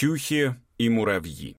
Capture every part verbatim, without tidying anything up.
Тюхе и муравьи.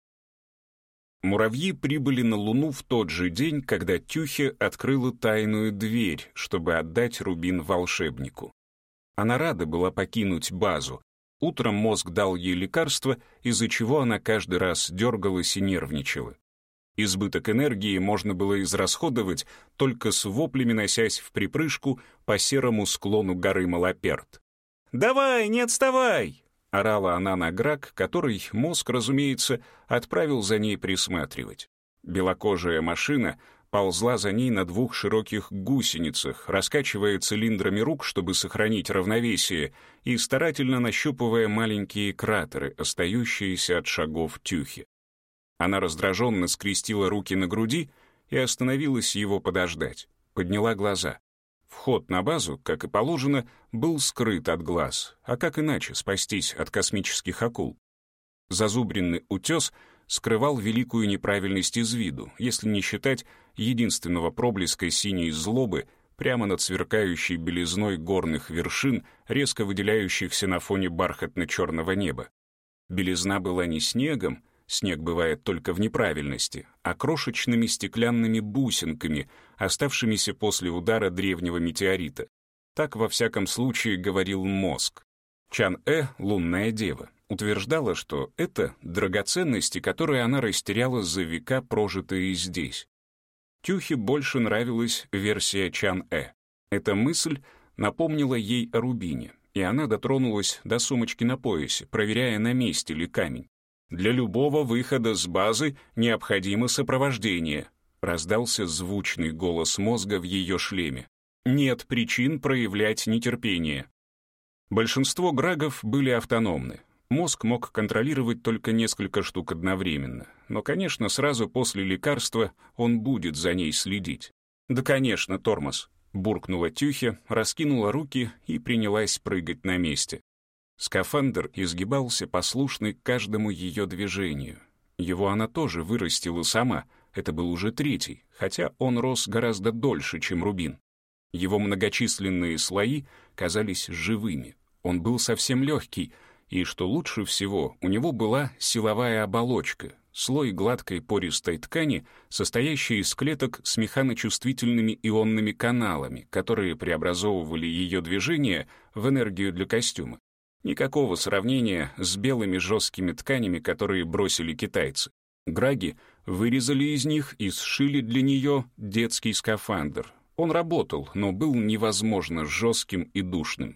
Муравьи прибыли на Луну в тот же день, когда Тюхе открыла тайную дверь, чтобы отдать рубин волшебнику. Она рада была покинуть базу. Утром мозг дал ей лекарство, из-за чего она каждый раз дергалась и нервничала. Избыток энергии можно было израсходовать, только с воплями носясь в припрыжку по серому склону горы Малаперт. «Давай, не отставай!» — орала она на Граг, который мозг, разумеется, отправил за ней присматривать. Белокожая машина ползла за ней на двух широких гусеницах, раскачивая цилиндрами рук, чтобы сохранить равновесие, и старательно нащупывая маленькие кратеры, остающиеся от шагов Тюхи. Она раздраженно скрестила руки на груди и остановилась его подождать. Подняла глаза. Вход на базу, как и положено, был скрыт от глаз, а как иначе спастись от космических акул? Зазубренный утес скрывал великую неправильность из виду, если не считать единственного проблеска синей злобы прямо над сверкающей белизной горных вершин, резко выделяющихся на фоне бархатно-черного неба. Белизна была не снегом, снег бывает только в неправильности, а крошечными стеклянными бусинками, оставшимися после удара древнего метеорита. Так, во всяком случае, говорил мозг. Чан-э, лунная дева, утверждала, что это драгоценности, которые она растеряла за века, прожитые здесь. Тюхе больше нравилась версия Чан-э. Эта мысль напомнила ей о рубине, и она дотронулась до сумочки на поясе, проверяя, на месте ли камень. «Для любого выхода с базы необходимо сопровождение», раздался звучный голос мозга в ее шлеме. «Нет причин проявлять нетерпение». Большинство грагов были автономны. Мозг мог контролировать только несколько штук одновременно. Но, конечно, сразу после лекарства он будет за ней следить. «Да, конечно, тормоз», — буркнула Тюхе, раскинула руки и принялась прыгать на месте. Скафандр изгибался, послушный каждому ее движению. Его она тоже вырастила сама, это был уже третий, хотя он рос гораздо дольше, чем рубин. Его многочисленные слои казались живыми, он был совсем легкий, и, что лучше всего, у него была силовая оболочка, слой гладкой пористой ткани, состоящий из клеток с механочувствительными ионными каналами, которые преобразовывали ее движение в энергию для костюма. Никакого сравнения с белыми жесткими тканями, которые бросили китайцы. Граги вырезали из них и сшили для нее детский скафандр. Он работал, но был невозможно жестким и душным.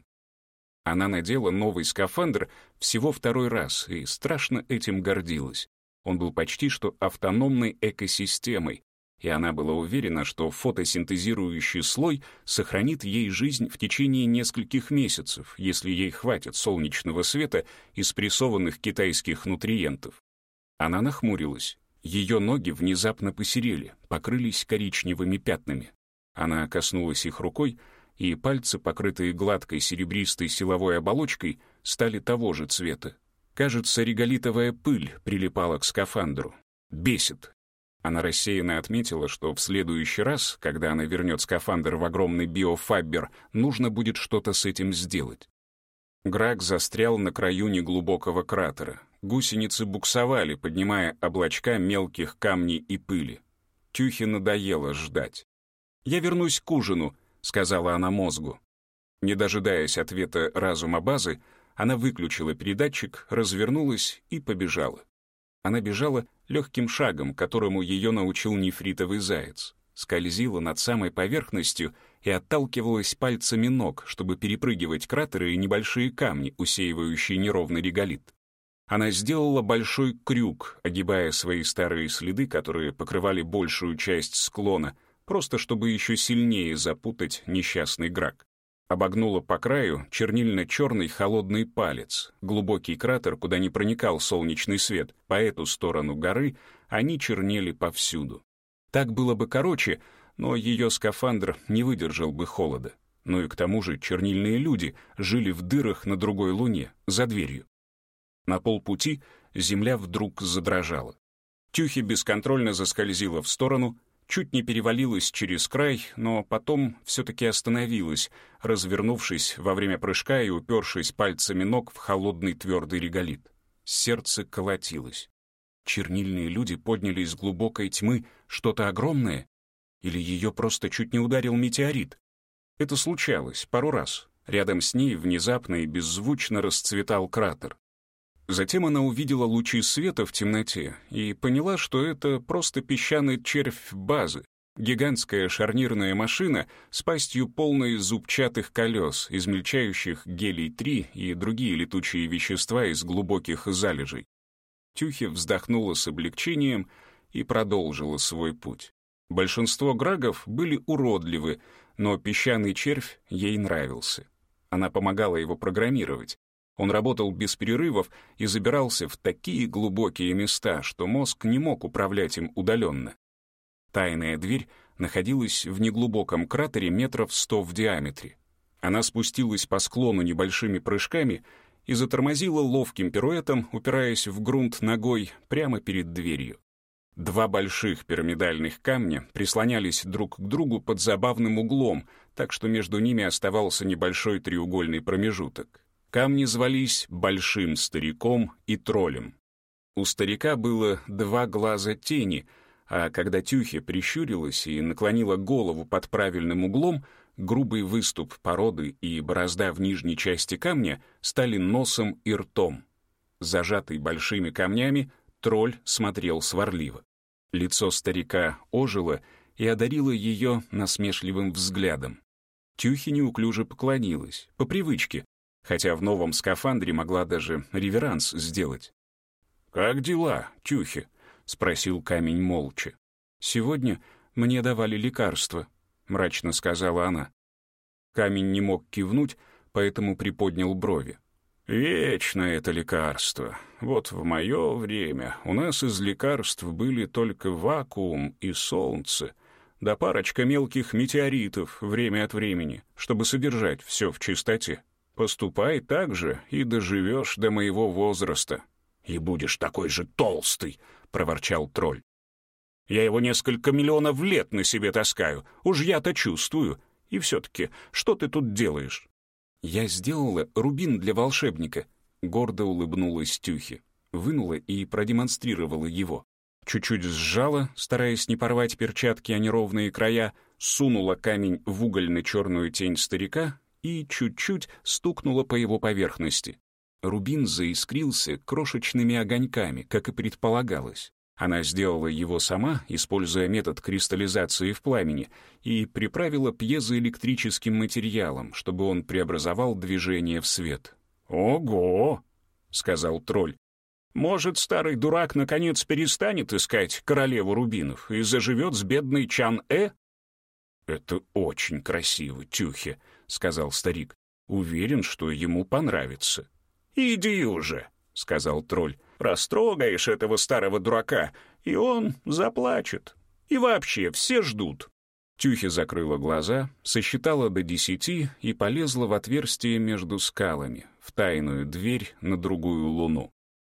Она надела новый скафандр всего второй раз и страшно этим гордилась. Он был почти что автономной экосистемой, и она была уверена, что фотосинтезирующий слой сохранит ей жизнь в течение нескольких месяцев, если ей хватит солнечного света и спрессованных китайских нутриентов. Она нахмурилась. Ее ноги внезапно посерели, покрылись коричневыми пятнами. Она коснулась их рукой, и пальцы, покрытые гладкой серебристой силовой оболочкой, стали того же цвета. Кажется, реголитовая пыль прилипала к скафандру. Бесит. Она рассеянно отметила, что в следующий раз, когда она вернет скафандр в огромный биофабер, нужно будет что-то с этим сделать. Граг застрял на краю неглубокого кратера. Гусеницы буксовали, поднимая облачка мелких камней и пыли. Тюхе надоело ждать. «Я вернусь к ужину», — сказала она мозгу. Не дожидаясь ответа разума базы, она выключила передатчик, развернулась и побежала. Она бежала легким шагом, которому ее научил нефритовый заяц, скользила над самой поверхностью и отталкивалась пальцами ног, чтобы перепрыгивать кратеры и небольшие камни, усеивающие неровный реголит. Она сделала большой крюк, огибая свои старые следы, которые покрывали большую часть склона, просто чтобы еще сильнее запутать несчастный Граг. Обогнула по краю чернильно-черный холодный палец, глубокий кратер, куда не проникал солнечный свет. По эту сторону горы они чернели повсюду. Так было бы короче, но ее скафандр не выдержал бы холода. Ну и к тому же чернильные люди жили в дырах на другой луне, за дверью. На полпути земля вдруг задрожала. Тюхе бесконтрольно заскользила в сторону, чуть не перевалилась через край, но потом все-таки остановилась, развернувшись во время прыжка и упершись пальцами ног в холодный твердый реголит. Сердце колотилось. Чернильные люди подняли из глубокой тьмы что-то огромное? Или ее просто чуть не ударил метеорит? Это случалось пару раз. Рядом с ней внезапно и беззвучно расцветал кратер. Затем она увидела лучи света в темноте и поняла, что это просто песчаный червь базы, гигантская шарнирная машина с пастью полной зубчатых колес, измельчающих гелий три и другие летучие вещества из глубоких залежей. Тюхи вздохнула с облегчением и продолжила свой путь. Большинство грагов были уродливы, но песчаный червь ей нравился. Она помогала его программировать. Он работал без перерывов и забирался в такие глубокие места, что мозг не мог управлять им удаленно. Тайная дверь находилась в неглубоком кратере метров сто в диаметре. Она спустилась по склону небольшими прыжками и затормозила ловким пируэтом, упираясь в грунт ногой прямо перед дверью. Два больших пирамидальных камня прислонялись друг к другу под забавным углом, так что между ними оставался небольшой треугольный промежуток. Камни звались Большим Стариком и Троллем. У старика было два глаза тени, а когда Тюхи прищурилась и наклонила голову под правильным углом, грубый выступ породы и борозда в нижней части камня стали носом и ртом. Зажатый большими камнями, тролль смотрел сварливо. Лицо старика ожило и одарило ее насмешливым взглядом. Тюхи неуклюже поклонилась, по привычке, хотя в новом скафандре могла даже реверанс сделать. «Как дела, Тюхи?» — спросил камень молча. «Сегодня мне давали лекарства», — мрачно сказала она. Камень не мог кивнуть, поэтому приподнял брови. «Вечно это лекарство. Вот в мое время у нас из лекарств были только вакуум и солнце, да парочка мелких метеоритов время от времени, чтобы содержать все в чистоте. Поступай так же и доживешь до моего возраста». «И будешь такой же толстый», — проворчал тролль. «Я его несколько миллионов лет на себе таскаю, уж я-то чувствую. И все-таки, что ты тут делаешь?» «Я сделала рубин для волшебника», — гордо улыбнулась Тюхи, вынула и продемонстрировала его. Чуть-чуть сжала, стараясь не порвать перчатки о неровные края, сунула камень в угольно-черную тень старика и чуть-чуть стукнула по его поверхности. Рубин заискрился крошечными огоньками, как и предполагалось. Она сделала его сама, используя метод кристаллизации в пламени, и приправила пьезоэлектрическим материалом, чтобы он преобразовал движение в свет. «Ого!» — сказал тролль. «Может, старый дурак наконец перестанет искать королеву рубинов и заживет с бедной Чан-Э?» «Это очень красиво, Тюхи», — сказал старик. «Уверен, что ему понравится». «Иди уже», — сказал тролль. «Растрогаешь этого старого дурака, и он заплачет. И вообще все ждут». Тюхи закрыла глаза, сосчитала до десяти и полезла в отверстие между скалами, в тайную дверь на другую луну.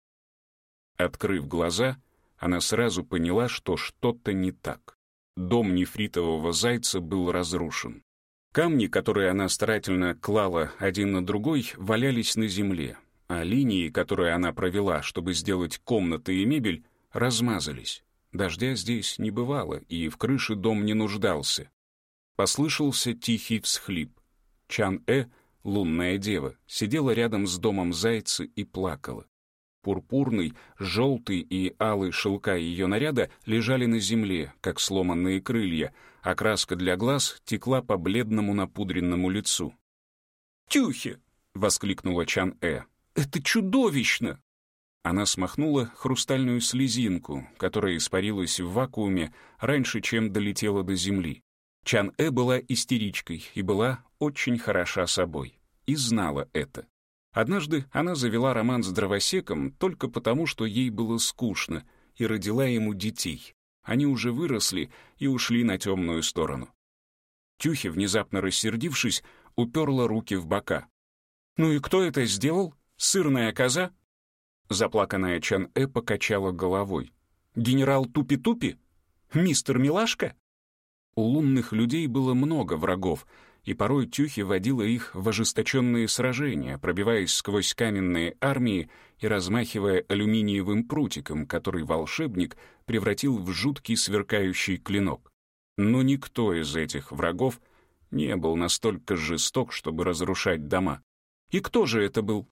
Открыв глаза, она сразу поняла, что что-то не так. Дом нефритового зайца был разрушен. Камни, которые она старательно клала один на другой, валялись на земле, а линии, которые она провела, чтобы сделать комнаты и мебель, размазались. Дождя здесь не бывало, и в крыше дом не нуждался. Послышался тихий всхлип. Чан-Э, лунная дева, сидела рядом с домом зайца и плакала. Пурпурный, желтый и алый шелка ее наряда лежали на земле, как сломанные крылья, а краска для глаз текла по бледному напудренному лицу. «Тюхи!» — воскликнула Чан-Э. «Это чудовищно!» Она смахнула хрустальную слезинку, которая испарилась в вакууме раньше, чем долетела до земли. Чан-Э была истеричкой и была очень хороша собой. И знала это. Однажды она завела роман с дровосеком только потому, что ей было скучно, и родила ему детей. Они уже выросли и ушли на темную сторону. Тюхи, внезапно рассердившись, уперла руки в бока. «Ну и кто это сделал? Сырная коза?» Заплаканная Чан-Э покачала головой. «Генерал Тупи-Тупи? Мистер Милашка?» У лунных людей было много врагов, и порой Тюхи водила их в ожесточенные сражения, пробиваясь сквозь каменные армии и размахивая алюминиевым прутиком, который волшебник превратил в жуткий сверкающий клинок. Но никто из этих врагов не был настолько жесток, чтобы разрушать дома. И кто же это был?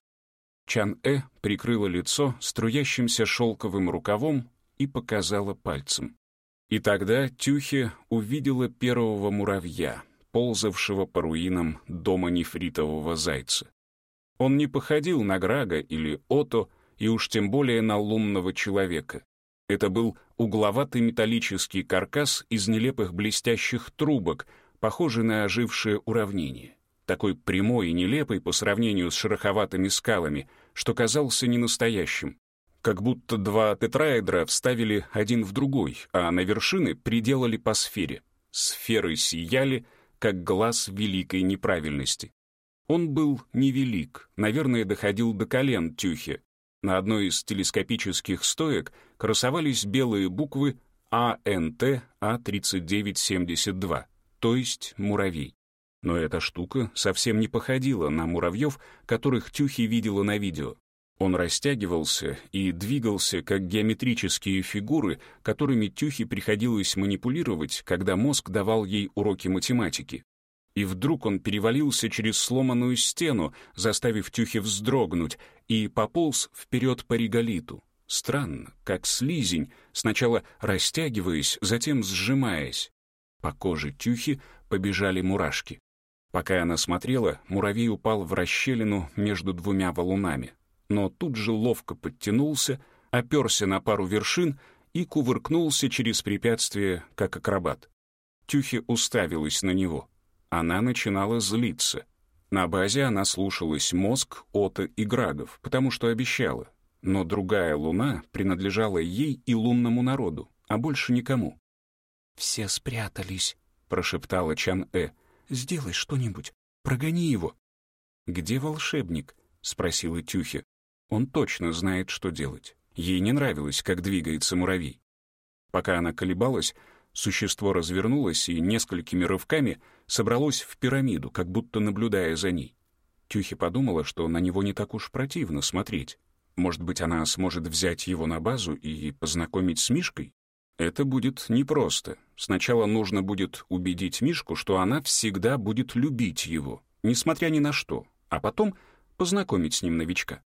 Чан-э прикрыла лицо струящимся шелковым рукавом и показала пальцем. И тогда Тюхи увидела первого муравья, ползавшего по руинам дома нефритового зайца. Он не походил на Грага или Ото, и уж тем более на лунного человека. Это был угловатый металлический каркас из нелепых блестящих трубок, похожий на ожившее уравнение, такой прямой и нелепый по сравнению с шероховатыми скалами, что казался ненастоящим. Как будто два тетраэдра вставили один в другой, а на вершины приделали по сфере. Сферы сияли, как глаз великой неправильности. Он был невелик, наверное, доходил до колен Тюхи. На одной из телескопических стоек красовались белые буквы А Н Т А тридцать девять семьдесят два, то есть муравей. Но эта штука совсем не походила на муравьев, которых Тюхи видела на видео. Он растягивался и двигался, как геометрические фигуры, которыми Тюхи приходилось манипулировать, когда мозг давал ей уроки математики. И вдруг он перевалился через сломанную стену, заставив Тюхи вздрогнуть, и пополз вперед по реголиту. Странно, как слизень, сначала растягиваясь, затем сжимаясь. По коже Тюхи побежали мурашки. Пока она смотрела, муравей упал в расщелину между двумя валунами. Но тут же ловко подтянулся, оперся на пару вершин и кувыркнулся через препятствие, как акробат. Тюхи уставилась на него. Она начинала злиться. На базе она слушалась мозг, Ото и Грагов, потому что обещала. Но другая луна принадлежала ей и лунному народу, а больше никому. «Все спрятались», — прошептала Чан-э. «Сделай что-нибудь, прогони его». «Где волшебник?» — спросила Тюхи. Он точно знает, что делать. Ей не нравилось, как двигается муравей. Пока она колебалась, существо развернулось и несколькими рывками собралось в пирамиду, как будто наблюдая за ней. Тюхи подумала, что на него не так уж противно смотреть. Может быть, она сможет взять его на базу и познакомить с Мишкой? Это будет непросто. Сначала нужно будет убедить Мишку, что она всегда будет любить его, несмотря ни на что, а потом познакомить с ним новичка.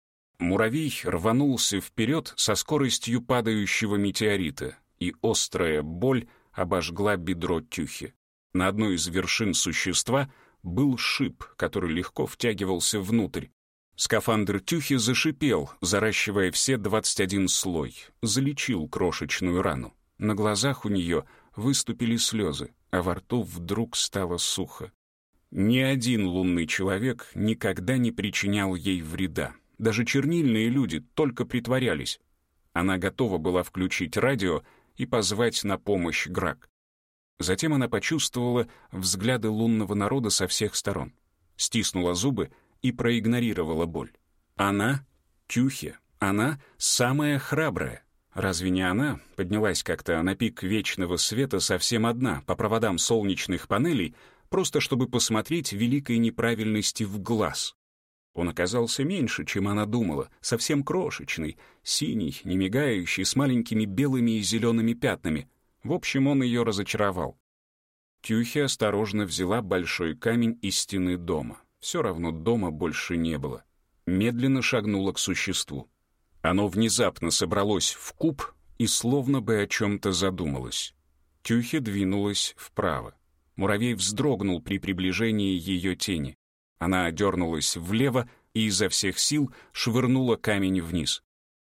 Муравей рванулся вперед со скоростью падающего метеорита, и острая боль обожгла бедро Тюхи. На одной из вершин существа был шип, который легко втягивался внутрь. Скафандр Тюхи зашипел, заращивая все двадцать один слой, залечил крошечную рану. На глазах у нее выступили слезы, а во рту вдруг стало сухо. Ни один лунный человек никогда не причинял ей вреда. Даже чернильные люди только притворялись. Она готова была включить радио и позвать на помощь Граг. Затем она почувствовала взгляды лунного народа со всех сторон, стиснула зубы и проигнорировала боль. Она — Тюхи, она — самая храбрая. Разве не она поднялась как-то на пик вечного света совсем одна, по проводам солнечных панелей, просто чтобы посмотреть великой неправильности в глаз? Он оказался меньше, чем она думала, совсем крошечный, синий, не мигающий, с маленькими белыми и зелеными пятнами. В общем, он ее разочаровал. Тюхи осторожно взяла большой камень из стены дома. Все равно дома больше не было. Медленно шагнула к существу. Оно внезапно собралось в куб и словно бы о чем-то задумалось. Тюхи двинулась вправо. Муравей вздрогнул при приближении ее тени. Она дернулась влево и изо всех сил швырнула камень вниз.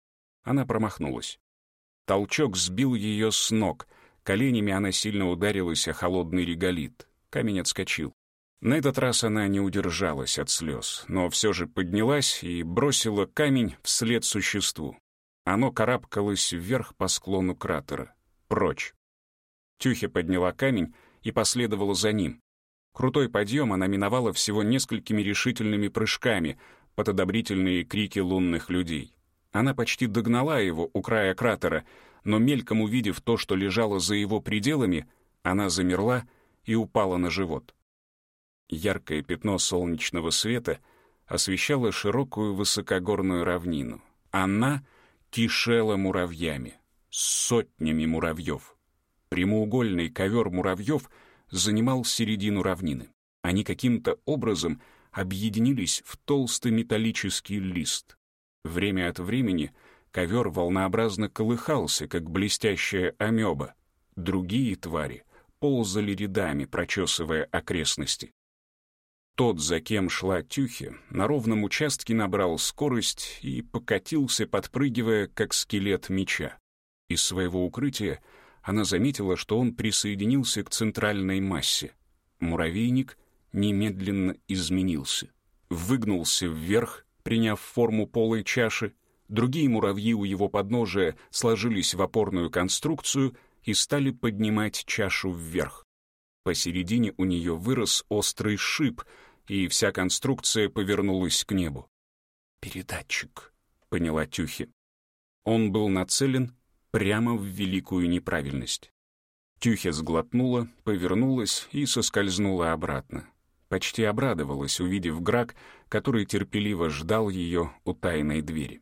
Она промахнулась. Толчок сбил ее с ног. Коленями она сильно ударилась о холодный реголит. Камень отскочил. На этот раз она не удержалась от слез, но все же поднялась и бросила камень вслед существу. Оно карабкалось вверх по склону кратера. Прочь. Тюхи подняла камень и последовала за ним. Крутой подъем она миновала всего несколькими решительными прыжками под одобрительные крики лунных людей. Она почти догнала его у края кратера, но мельком увидев то, что лежало за его пределами, она замерла и упала на живот. Яркое пятно солнечного света освещало широкую высокогорную равнину. Она кишела муравьями, сотнями муравьев. Прямоугольный ковер муравьев занимал середину равнины. Они каким-то образом объединились в толстый металлический лист. Время от времени ковер волнообразно колыхался, как блестящая амеба. Другие твари ползали рядами, прочесывая окрестности. Тот, за кем шла Тюхя, на ровном участке набрал скорость и покатился, подпрыгивая, как скелет меча. Из своего укрытия она заметила, что он присоединился к центральной массе. Муравейник немедленно изменился. Выгнулся вверх, приняв форму полой чаши. Другие муравьи у его подножия сложились в опорную конструкцию и стали поднимать чашу вверх. Посередине у нее вырос острый шип, и вся конструкция повернулась к небу. «Передатчик», — поняла Тюхя. Он был нацелен прямо в великую неправильность. Тюхя сглотнула, повернулась и соскользнула обратно. Почти обрадовалась, увидев Грак, который терпеливо ждал ее у тайной двери.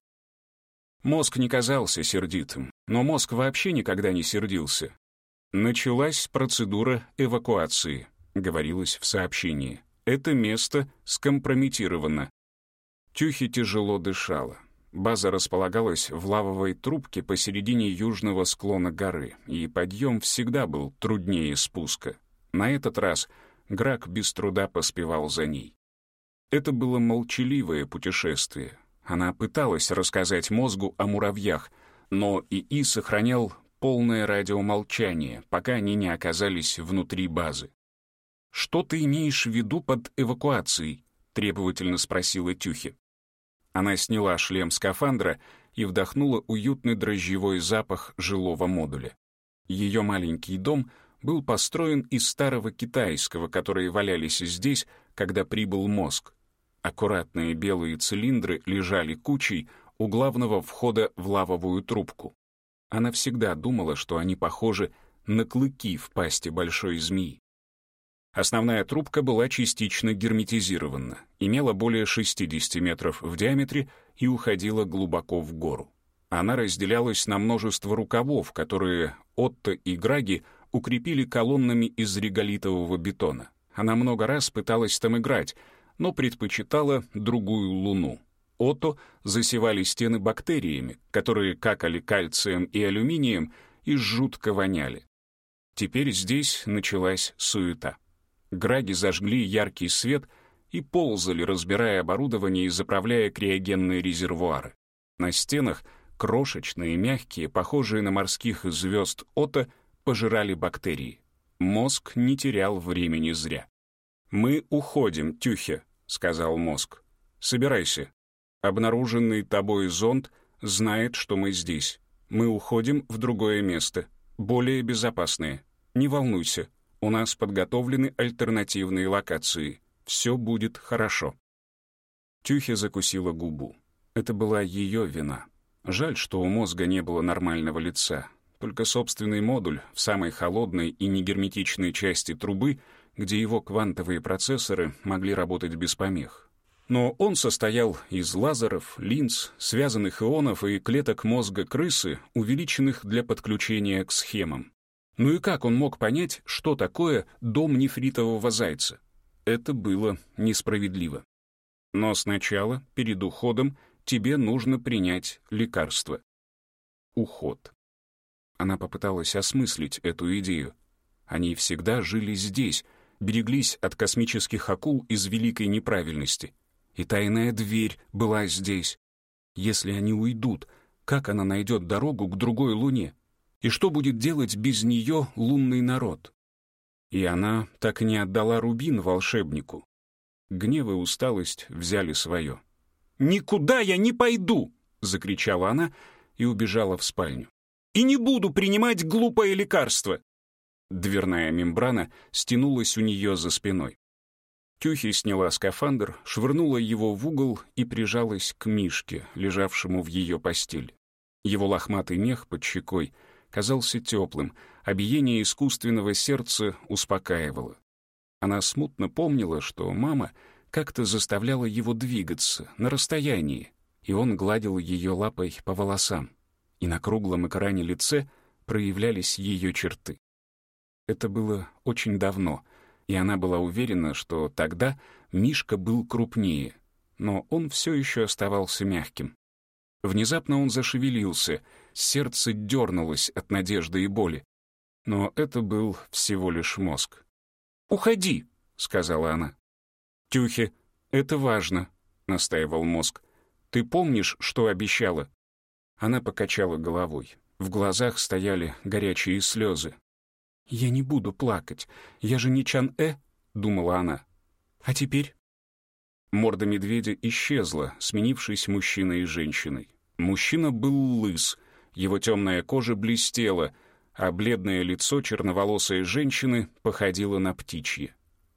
Мозг не казался сердитым, но мозг вообще никогда не сердился. «Началась процедура эвакуации», — говорилось в сообщении. «Это место скомпрометировано». Тюхя тяжело дышала. База располагалась в лавовой трубке посередине южного склона горы, и подъем всегда был труднее спуска. На этот раз Грак без труда поспевал за ней. Это было молчаливое путешествие. Она пыталась рассказать мозгу о муравьях, но ИИ сохранял полное радиомолчание, пока они не оказались внутри базы. «Что ты имеешь в виду под эвакуацией?» — требовательно спросила Тюхя. Она сняла шлем скафандра и вдохнула уютный дрожжевой запах жилого модуля. Ее маленький дом был построен из старого китайского, которые валялись здесь, когда прибыл мозг. Аккуратные белые цилиндры лежали кучей у главного входа в лавовую трубку. Она всегда думала, что они похожи на клыки в пасти большой змеи. Основная трубка была частично герметизирована, имела более шестидесяти метров в диаметре и уходила глубоко в гору. Она разделялась на множество рукавов, которые Отто и Граги укрепили колоннами из реголитового бетона. Она много раз пыталась там играть, но предпочитала другую луну. Отто засевали стены бактериями, которые какали кальцием и алюминием и жутко воняли. Теперь здесь началась суета. Граги зажгли яркий свет и ползали, разбирая оборудование и заправляя криогенные резервуары. На стенах крошечные, мягкие, похожие на морских звезд Отто, пожирали бактерии. Мозг не терял времени зря. «Мы уходим, Тюхя», — сказал мозг. «Собирайся. Обнаруженный тобой зонд знает, что мы здесь. Мы уходим в другое место, более безопасное. Не волнуйся. У нас подготовлены альтернативные локации. Все будет хорошо». Тюхя закусила губу. Это была ее вина. Жаль, что у мозга не было нормального лица. Только собственный модуль в самой холодной и негерметичной части трубы, где его квантовые процессоры могли работать без помех. Но он состоял из лазеров, линз, связанных ионов и клеток мозга крысы, увеличенных для подключения к схемам. Ну и как он мог понять, что такое дом нефритового зайца? Это было несправедливо. Но сначала, перед уходом, тебе нужно принять лекарство. Уход. Она попыталась осмыслить эту идею. Они всегда жили здесь, береглись от космических акул из великой неправильности. И тайная дверь была здесь. Если они уйдут, как она найдет дорогу к другой луне? И что будет делать без нее лунный народ? И она так и не отдала рубин волшебнику. Гнев и усталость взяли свое. «Никуда я не пойду!» — закричала она и убежала в спальню. «И не буду принимать глупое лекарство!» Дверная мембрана стянулась у нее за спиной. Тюхя сняла скафандр, швырнула его в угол и прижалась к Мишке, лежавшему в ее постели. Его лохматый мех под щекой казался теплым, а биение искусственного сердца успокаивало. Она смутно помнила, что мама как-то заставляла его двигаться на расстоянии, и он гладил ее лапой по волосам, и на круглом экране лице проявлялись ее черты. Это было очень давно, и она была уверена, что тогда Мишка был крупнее, но он все еще оставался мягким. Внезапно он зашевелился, сердце дернулось от надежды и боли. Но это был всего лишь мозг. «Уходи», — сказала она. «Тюхе, это важно», — настаивал мозг. «Ты помнишь, что обещала?» Она покачала головой. В глазах стояли горячие слезы. «Я не буду плакать. Я же не Чан-э», — думала она. «А теперь?» Морда медведя исчезла, сменившись мужчиной и женщиной. Мужчина был лыс, его темная кожа блестела, а бледное лицо черноволосой женщины походило на птичье.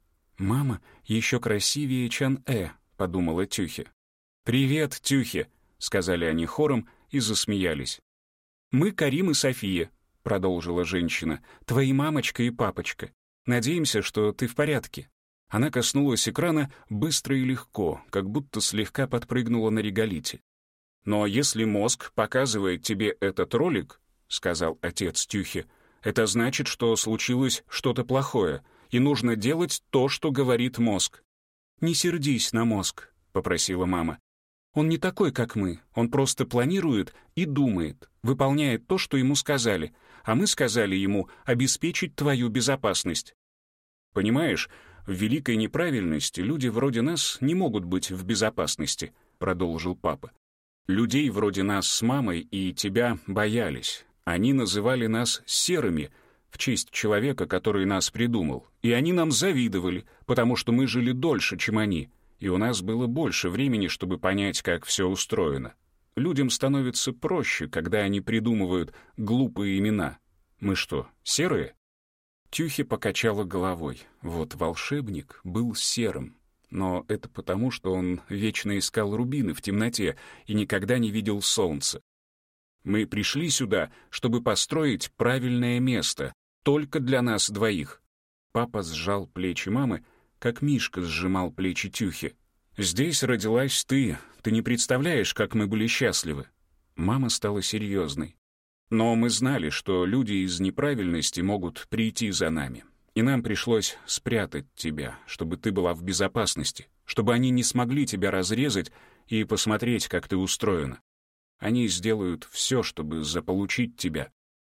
«Мама еще красивее Чан-э», — подумала Тюхе. «Привет, Тюхе», — сказали они хором и засмеялись. «Мы Карим и София», — продолжила женщина, «твои мамочка и папочка. Надеемся, что ты в порядке». Она коснулась экрана быстро и легко, как будто слегка подпрыгнула на реголите. «Но если мозг показывает тебе этот ролик, — сказал отец Тюхи, — это значит, что случилось что-то плохое, и нужно делать то, что говорит мозг». «Не сердись на мозг», — попросила мама. «Он не такой, как мы. Он просто планирует и думает, выполняет то, что ему сказали, а мы сказали ему обеспечить твою безопасность». «Понимаешь, в великой неправильности люди вроде нас не могут быть в безопасности», — продолжил папа. «Людей вроде нас с мамой и тебя боялись. Они называли нас серыми в честь человека, который нас придумал. И они нам завидовали, потому что мы жили дольше, чем они, и у нас было больше времени, чтобы понять, как все устроено. Людям становится проще, когда они придумывают глупые имена. Мы что, серые?» Тюхи покачала головой. Вот волшебник был серым. Но это потому, что он вечно искал рубины в темноте и никогда не видел солнца. «Мы пришли сюда, чтобы построить правильное место, только для нас двоих». Папа сжал плечи мамы, как Мишка сжимал плечи Тюхи. «Здесь родилась ты, ты не представляешь, как мы были счастливы». Мама стала серьезной. «Но мы знали, что люди из неправильности могут прийти за нами, и нам пришлось спрятать тебя, чтобы ты была в безопасности, чтобы они не смогли тебя разрезать и посмотреть, как ты устроена. Они сделают все, чтобы заполучить тебя».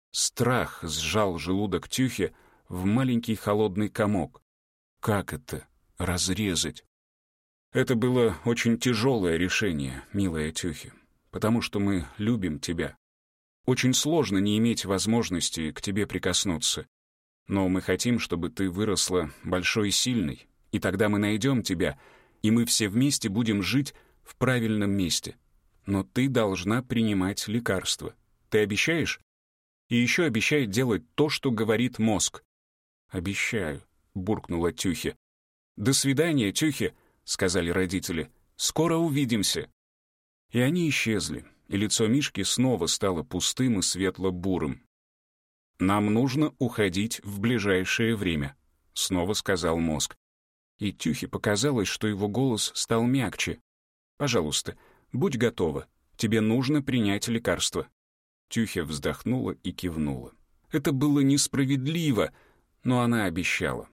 Страх сжал желудок Тюхи в маленький холодный комок. Как это — разрезать? Это было очень тяжелое решение, милая Тюхи, потому что мы любим тебя. Очень сложно не иметь возможности к тебе прикоснуться. Но мы хотим, чтобы ты выросла большой и сильной, и тогда мы найдем тебя, и мы все вместе будем жить в правильном месте. Но ты должна принимать лекарства. Ты обещаешь? И еще обещай делать то, что говорит мозг. «Обещаю», — буркнула Тюхи. «До свидания, Тюхи», — сказали родители. «Скоро увидимся». И они исчезли, и лицо Мишки снова стало пустым и светло-бурым. «Нам нужно уходить в ближайшее время», — снова сказал мозг. И Тюхе показалось, что его голос стал мягче. «Пожалуйста, будь готова. Тебе нужно принять лекарство». Тюхе вздохнула и кивнула. Это было несправедливо, но она обещала.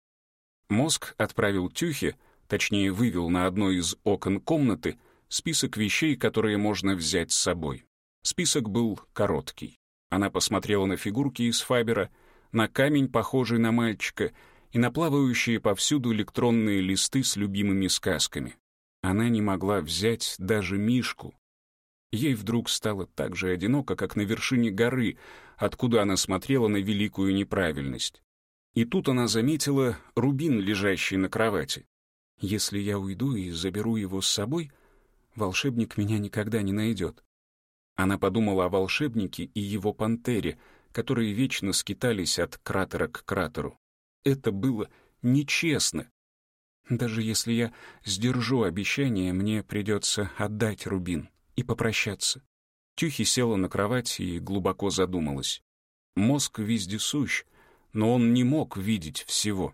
Мозг отправил Тюхе, точнее, вывел на одно из окон комнаты список вещей, которые можно взять с собой. Список был короткий. Она посмотрела на фигурки из Фабера, на камень, похожий на мальчика, и на плавающие повсюду электронные листы с любимыми сказками. Она не могла взять даже Мишку. Ей вдруг стало так же одиноко, как на вершине горы, откуда она смотрела на великую неправильность. И тут она заметила рубин, лежащий на кровати. «Если я уйду и заберу его с собой, волшебник меня никогда не найдет». Она подумала о волшебнике и его пантере, которые вечно скитались от кратера к кратеру. Это было нечестно. Даже если я сдержу обещание, мне придется отдать рубин и попрощаться. Тюхи села на кровать и глубоко задумалась. Мозг вездесущ, но он не мог видеть всего.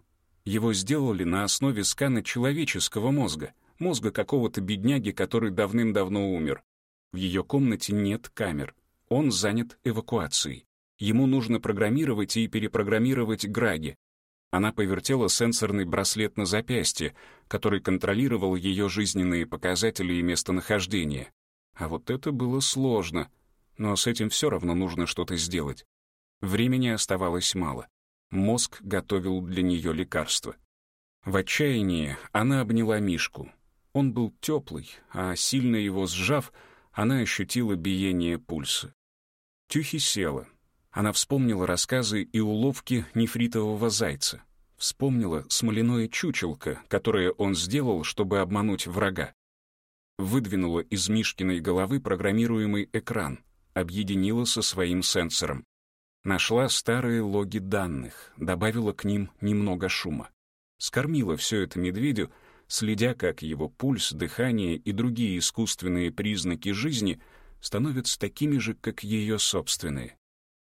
Его сделали на основе скана человеческого мозга, мозга какого-то бедняги, который давным-давно умер. В ее комнате нет камер. Он занят эвакуацией. Ему нужно программировать и перепрограммировать Граги. Она повертела сенсорный браслет на запястье, который контролировал ее жизненные показатели и местонахождение. А вот это было сложно, но с этим все равно нужно что-то сделать. Времени оставалось мало. Мозг готовил для нее лекарство. В отчаянии она обняла Мишку. Он был теплый, а сильно его сжав, она ощутила биение пульса. Тюхи села. Она вспомнила рассказы и уловки нефритового зайца. Вспомнила смоляное чучелко, которое он сделал, чтобы обмануть врага. Выдвинула из Мишкиной головы программируемый экран, объединила со своим сенсором. Нашла старые логи данных, добавила к ним немного шума. Скормила все это медведю, следя, как его пульс, дыхание и другие искусственные признаки жизни становятся такими же, как ее собственные.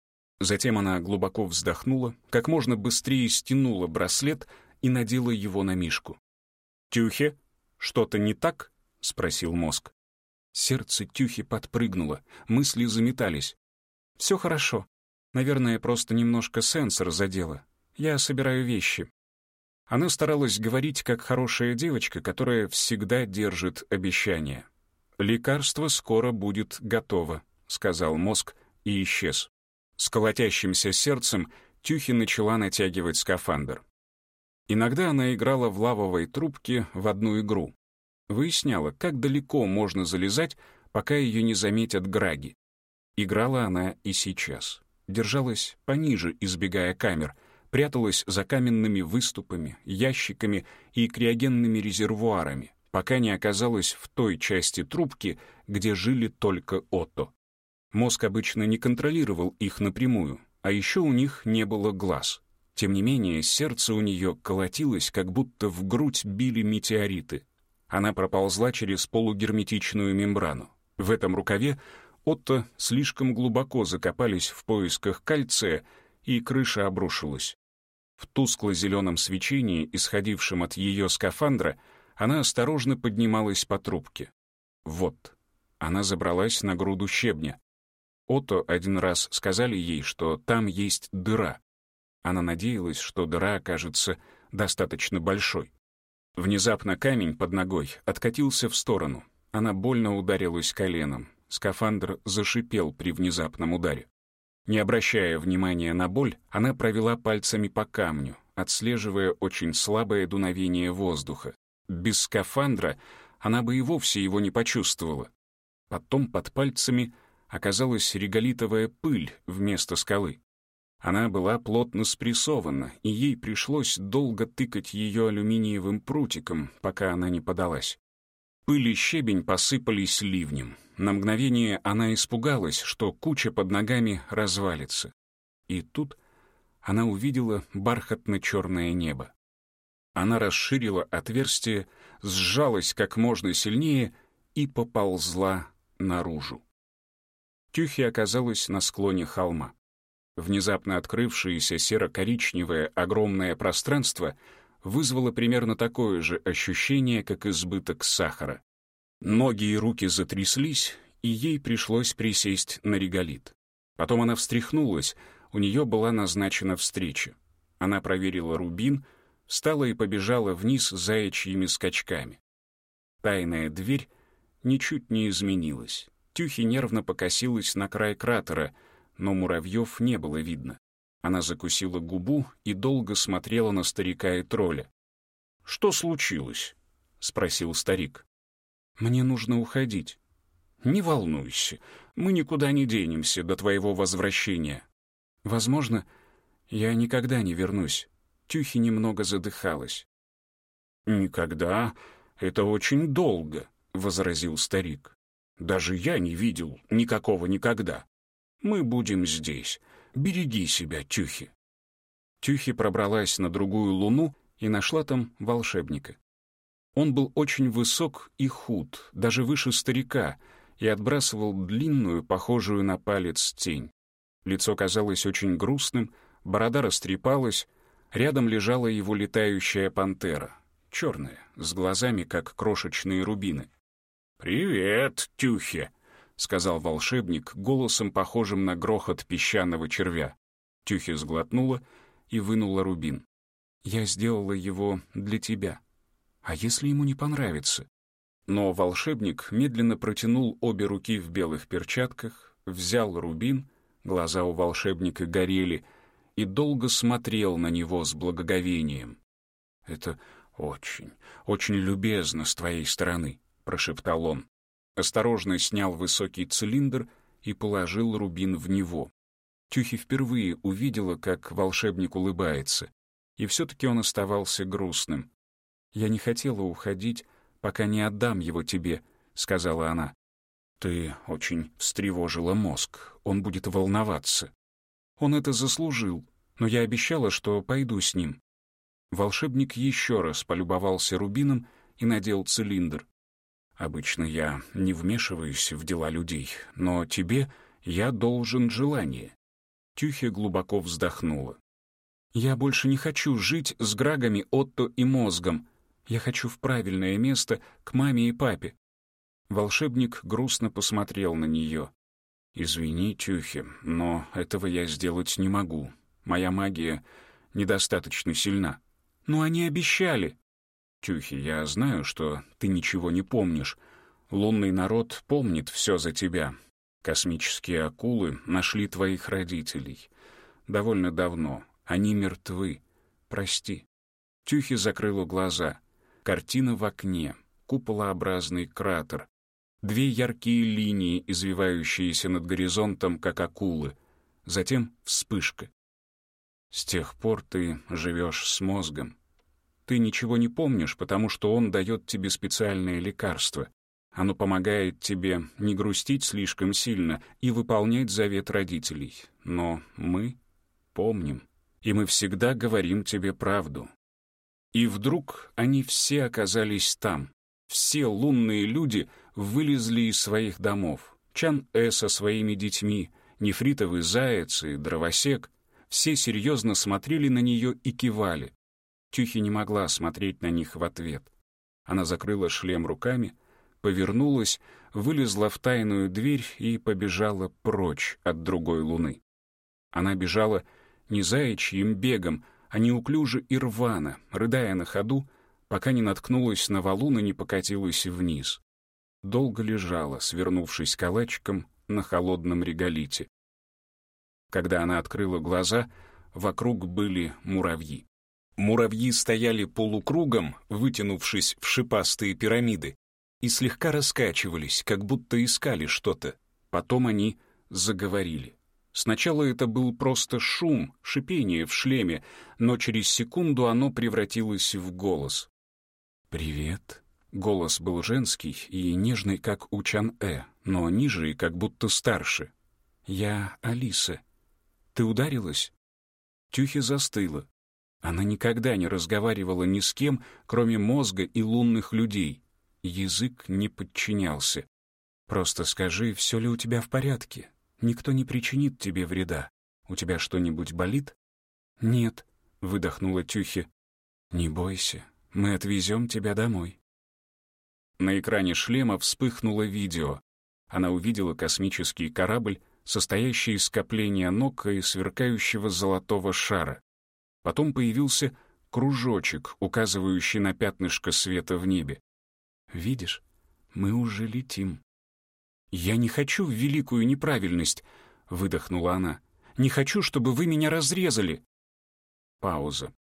Затем она глубоко вздохнула, как можно быстрее стянула браслет и надела его на Мишку. «Тюхе, что-то не так?» — спросил мозг. Сердце Тюхи подпрыгнуло, мысли заметались. «Все хорошо. Наверное, просто немножко сенсор задело. Я собираю вещи». Она старалась говорить как хорошая девочка, которая всегда держит обещания. «Лекарство скоро будет готово», — сказал мозг и исчез. С колотящимся сердцем Тюхи начала натягивать скафандр. Иногда она играла в лавовой трубке в одну игру. Выясняла, как далеко можно залезать, пока ее не заметят Граги. Играла она и сейчас. Держалась пониже, избегая камер, пряталась за каменными выступами, ящиками и криогенными резервуарами, пока не оказалась в той части трубки, где жили только Отто. Мозг обычно не контролировал их напрямую, а еще у них не было глаз. Тем не менее, сердце у нее колотилось, как будто в грудь били метеориты. Она проползла через полугерметичную мембрану. В этом рукаве Отто слишком глубоко закопались в поисках кальция, и крыша обрушилась. В тускло-зеленом свечении, исходившем от ее скафандра, она осторожно поднималась по трубке. Вот, она забралась на груду щебня. Отто один раз сказали ей, что там есть дыра. Она надеялась, что дыра окажется достаточно большой. Внезапно камень под ногой откатился в сторону. Она больно ударилась коленом. Скафандр зашипел при внезапном ударе. Не обращая внимания на боль, она провела пальцами по камню, отслеживая очень слабое дуновение воздуха. Без скафандра она бы и вовсе его не почувствовала. Потом под пальцами оказалась реголитовая пыль вместо скалы. Она была плотно спрессована, и ей пришлось долго тыкать ее алюминиевым прутиком, пока она не подалась. Пыль и щебень посыпались ливнем. На мгновение она испугалась, что куча под ногами развалится. И тут она увидела бархатно-черное небо. Она расширила отверстие, сжалась как можно сильнее и поползла наружу. Тюхи оказалась на склоне холма. Внезапно открывшееся серо-коричневое огромное пространство вызвало примерно такое же ощущение, как избыток сахара. Ноги и руки затряслись, и ей пришлось присесть на реголит. Потом она встряхнулась, у нее была назначена встреча. Она проверила рубин, встала и побежала вниз заячьими скачками. Тайная дверь ничуть не изменилась. Тюхи нервно покосилась на край кратера, но муравьев не было видно. Она закусила губу и долго смотрела на старика и тролля. «Что случилось?» — спросил старик. «Мне нужно уходить». «Не волнуйся, мы никуда не денемся до твоего возвращения». «Возможно, я никогда не вернусь». Тюхи немного задыхалась. «Никогда? Это очень долго», — возразил старик. «Даже я не видел никакого никогда. Мы будем здесь. Береги себя, Тюхи». Тюхи пробралась на другую луну и нашла там волшебника. Он был очень высок и худ, даже выше старика, и отбрасывал длинную, похожую на палец, тень. Лицо казалось очень грустным, борода растрепалась, Рядом лежала его летающая пантера, черная, с глазами, как крошечные рубины. «Привет, Тюхе», — сказал волшебник голосом, похожим на грохот песчаного червя. Тюхе сглотнула и вынула рубин. «Я сделала его для тебя. А если ему не понравится?» Но волшебник медленно протянул обе руки в белых перчатках, взял рубин, глаза у волшебника горели, и долго смотрел на него с благоговением. «Это очень, очень любезно с твоей стороны», — прошептал он. Осторожно снял высокий цилиндр и положил рубин в него. Тюхи впервые увидела, как волшебник улыбается, и все-таки он оставался грустным. «Я не хотела уходить, пока не отдам его тебе», — сказала она. «Ты очень встревожила мозг, он будет волноваться». «Он это заслужил, но я обещала, что пойду с ним». Волшебник еще раз полюбовался рубином и надел цилиндр. «Обычно я не вмешиваюсь в дела людей, но тебе я должен желание». Тюхе глубоко вздохнула. «Я больше не хочу жить с Грагами, Отто и Мозгом. Я хочу в правильное место, к маме и папе». Волшебник грустно посмотрел на нее. «Извини, Тюхе, но этого я сделать не могу. Моя магия недостаточно сильна». «Но они обещали». «Тюхе, я знаю, что ты ничего не помнишь. Лунный народ помнит все за тебя. Космические акулы нашли твоих родителей. Довольно давно. Они мертвы. Прости». Тюхе закрыла глаза. Картина в окне, куполообразный кратер, две яркие линии, извивающиеся над горизонтом, как акулы. Затем вспышка. «С тех пор ты живешь с мозгом. Ты ничего не помнишь, потому что он дает тебе специальное лекарство. Оно помогает тебе не грустить слишком сильно и выполнять завет родителей. Но мы помним, и мы всегда говорим тебе правду». И вдруг они все оказались там. Все лунные люди вылезли из своих домов. Чан-э со своими детьми, нефритовый заяц и дровосек. Все серьезно смотрели на нее и кивали. Тюхи не могла смотреть на них в ответ. Она закрыла шлем руками, повернулась, вылезла в тайную дверь и побежала прочь от другой луны. Она бежала не заячьим бегом, а неуклюже и рвано, рыдая на ходу, пока не наткнулась на валун и не покатилась вниз. Долго лежала, свернувшись калачиком на холодном реголите. Когда она открыла глаза, вокруг были муравьи. Муравьи стояли полукругом, вытянувшись в шипастые пирамиды, и слегка раскачивались, как будто искали что-то. Потом они заговорили. Сначала это был просто шум, шипение в шлеме, но через секунду оно превратилось в голос. «Привет». Голос был женский и нежный, как у Чан-э, но ниже и как будто старше. «Я Алиса. Ты ударилась?» Тюхе застыла. Она никогда не разговаривала ни с кем, кроме мозга и лунных людей. Язык не подчинялся. «Просто скажи, все ли у тебя в порядке? Никто не причинит тебе вреда. У тебя что-нибудь болит?» «Нет», — выдохнула Тюхе. «Не бойся, мы отвезем тебя домой». На экране шлема вспыхнуло видео. Она увидела космический корабль, состоящий из скопления ног и сверкающего золотого шара. Потом появился кружочек, указывающий на пятнышко света в небе. «Видишь, мы уже летим». «Я не хочу в великую неправильность», — выдохнула она. «Не хочу, чтобы вы меня разрезали». Пауза.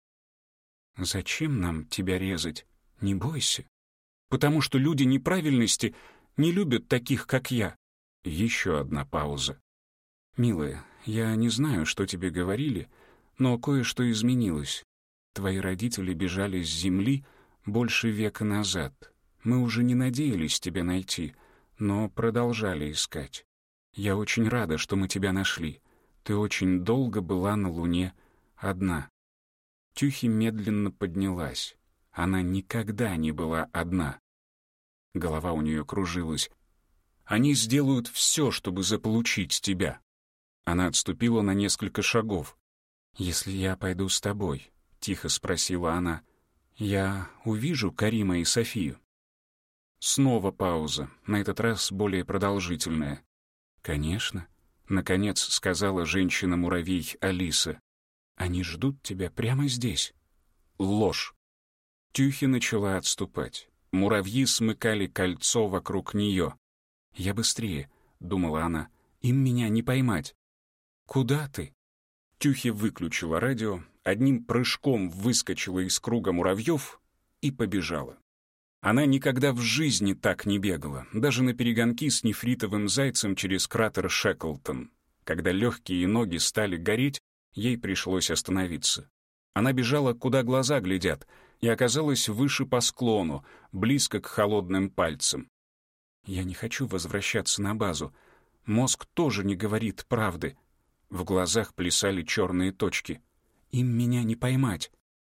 «Зачем нам тебя резать? Не бойся. Потому что люди неправильности не любят таких, как я». Еще одна пауза. «Милая, я не знаю, что тебе говорили, но кое-что изменилось. Твои родители бежали с земли больше века назад. Мы уже не надеялись тебя найти, но продолжали искать. Я очень рада, что мы тебя нашли. Ты очень долго была на Луне одна». Тюхи медленно поднялась. Она никогда не была одна. Голова у нее кружилась. «Они сделают все, чтобы заполучить тебя». Она отступила на несколько шагов. «Если я пойду с тобой, тихо спросила она. «Я увижу Карима и Софию?» Снова пауза, на этот раз более продолжительная. «Конечно», — наконец сказала женщина-муравей Алиса. «Они ждут тебя прямо здесь». Ложь. Тюхи начала отступать. Муравьи смыкали кольцо вокруг нее. «Я быстрее», — думала она, — «им меня не поймать». «Куда ты?» Тюхи выключила радио, одним прыжком выскочила из круга муравьев и побежала. Она никогда в жизни так не бегала, даже на перегонки с нефритовым зайцем через кратер Шеклтон. Когда легкие и ноги стали гореть, ей пришлось остановиться. Она бежала, куда глаза глядят, и оказалась выше по склону, близко к холодным пальцам. «Я не хочу возвращаться на базу. Мозг тоже не говорит правды». В глазах плясали черные точки. «Им меня не поймать».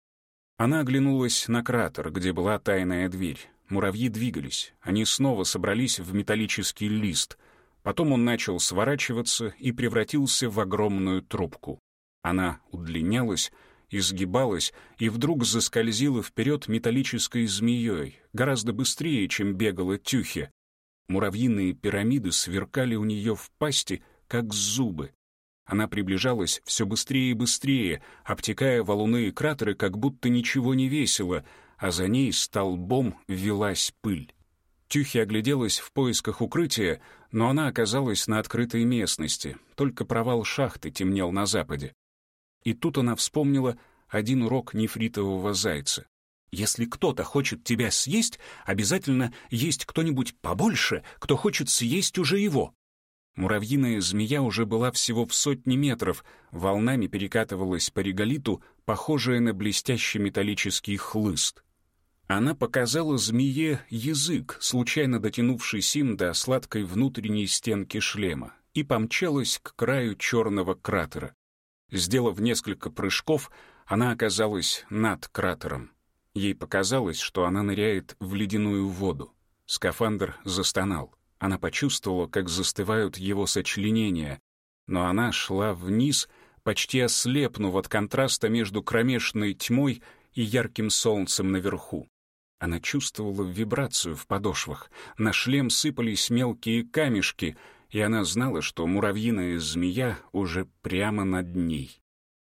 Она оглянулась на кратер, где была тайная дверь. Муравьи двигались. Они снова собрались в металлический лист. Потом он начал сворачиваться и превратился в огромную трубку. Она удлинялась, изгибалась и вдруг заскользила вперед металлической змеей, гораздо быстрее, чем бегала Тюхи. Муравьиные пирамиды сверкали у нее в пасти, как зубы. Она приближалась все быстрее и быстрее, обтекая валуны и кратеры, как будто ничего не весило, а за ней столбом велась пыль. Тюхи огляделась в поисках укрытия, но она оказалась на открытой местности, только провал шахты темнел на западе. И тут она вспомнила один урок нефритового зайца. «Если кто-то хочет тебя съесть, обязательно есть кто-нибудь побольше, кто хочет съесть уже его». Муравьиная змея уже была всего в сотне метров, волнами перекатывалась по реголиту, похожая на блестящий металлический хлыст. Она показала змее язык, случайно дотянувшись им до сладкой внутренней стенки шлема, и помчалась к краю черного кратера. Сделав несколько прыжков, она оказалась над кратером. Ей показалось, что она ныряет в ледяную воду. Скафандр застонал. Она почувствовала, как застывают его сочленения, но она шла вниз, почти ослепнув от контраста между кромешной тьмой и ярким солнцем наверху. Она чувствовала вибрацию в подошвах, на шлем сыпались мелкие камешки, и она знала, что муравьиная змея уже прямо над ней.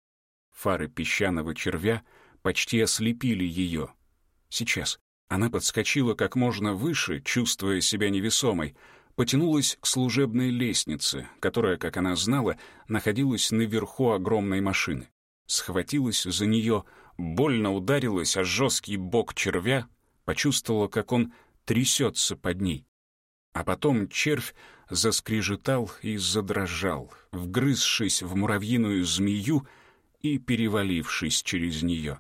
Фары песчаного червя почти ослепили ее. Сейчас. Она подскочила как можно выше, чувствуя себя невесомой, потянулась к служебной лестнице, которая, как она знала, находилась наверху огромной машины. Схватилась за нее, больно ударилась о жесткий бок червя, почувствовала, как он трясется под ней. А потом червь заскрежетал и задрожал, вгрызшись в муравьиную змею и перевалившись через нее.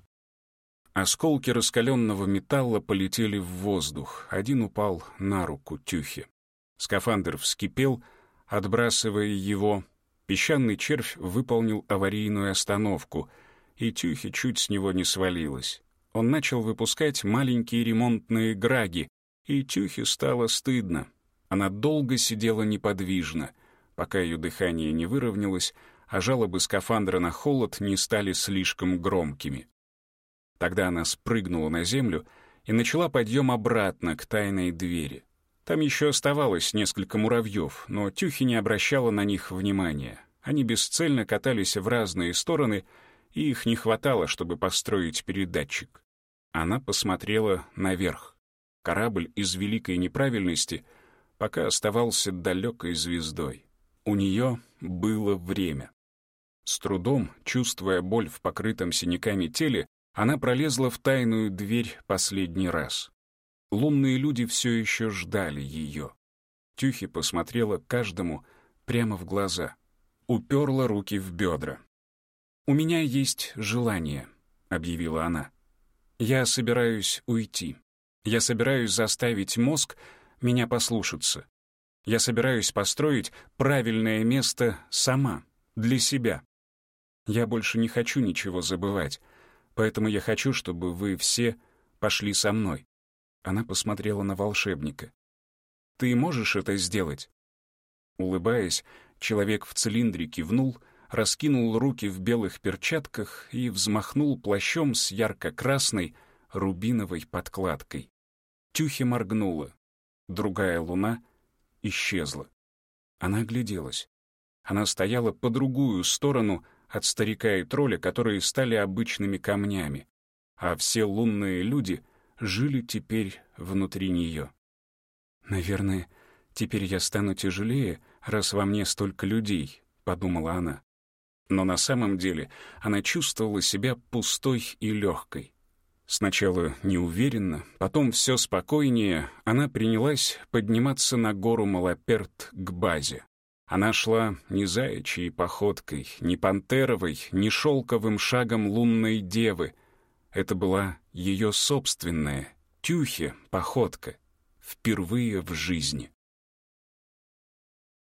Осколки раскаленного металла полетели в воздух, один упал на руку Тюхи. Скафандр вскипел, отбрасывая его. Песчаный червь выполнил аварийную остановку, и Тюхи чуть с него не свалилась. Он начал выпускать маленькие ремонтные граги, и Тюхи стало стыдно. Она долго сидела неподвижно, пока ее дыхание не выровнялось, а жалобы скафандра на холод не стали слишком громкими. Тогда она спрыгнула на землю и начала подъем обратно к тайной двери. Там еще оставалось несколько муравьев, но Тюхи не обращала на них внимания. Они бесцельно катались в разные стороны, и их не хватало, чтобы построить передатчик. Она посмотрела наверх. Корабль из великой неправильности пока оставался далекой звездой. У нее было время. С трудом, чувствуя боль в покрытом синяками теле, она пролезла в тайную дверь последний раз. Лунные люди все еще ждали ее. Тюхи посмотрела каждому прямо в глаза. Уперла руки в бедра. «У меня есть желание», — объявила она. «Я собираюсь уйти. Я собираюсь заставить мозг меня послушаться. Я собираюсь построить правильное место сама, для себя. Я больше не хочу ничего забывать. Поэтому я хочу, чтобы вы все пошли со мной». Она посмотрела на волшебника. «Ты можешь это сделать?» Улыбаясь, человек в цилиндре кивнул, раскинул руки в белых перчатках и взмахнул плащом с ярко-красной рубиновой подкладкой. Тюхя моргнула. Другая луна исчезла. Она огляделась. Она стояла по другую сторону от старика и тролля, которые стали обычными камнями, а все лунные люди жили теперь внутри нее. «Наверное, теперь я стану тяжелее, раз во мне столько людей», — подумала она. Но на самом деле она чувствовала себя пустой и легкой. Сначала неуверенно, потом все спокойнее она принялась подниматься на гору Малаперт к базе. Она шла не заячьей походкой, не пантеровой, не шелковым шагом лунной девы. Это была ее собственная, Тюхе, походка, впервые в жизни.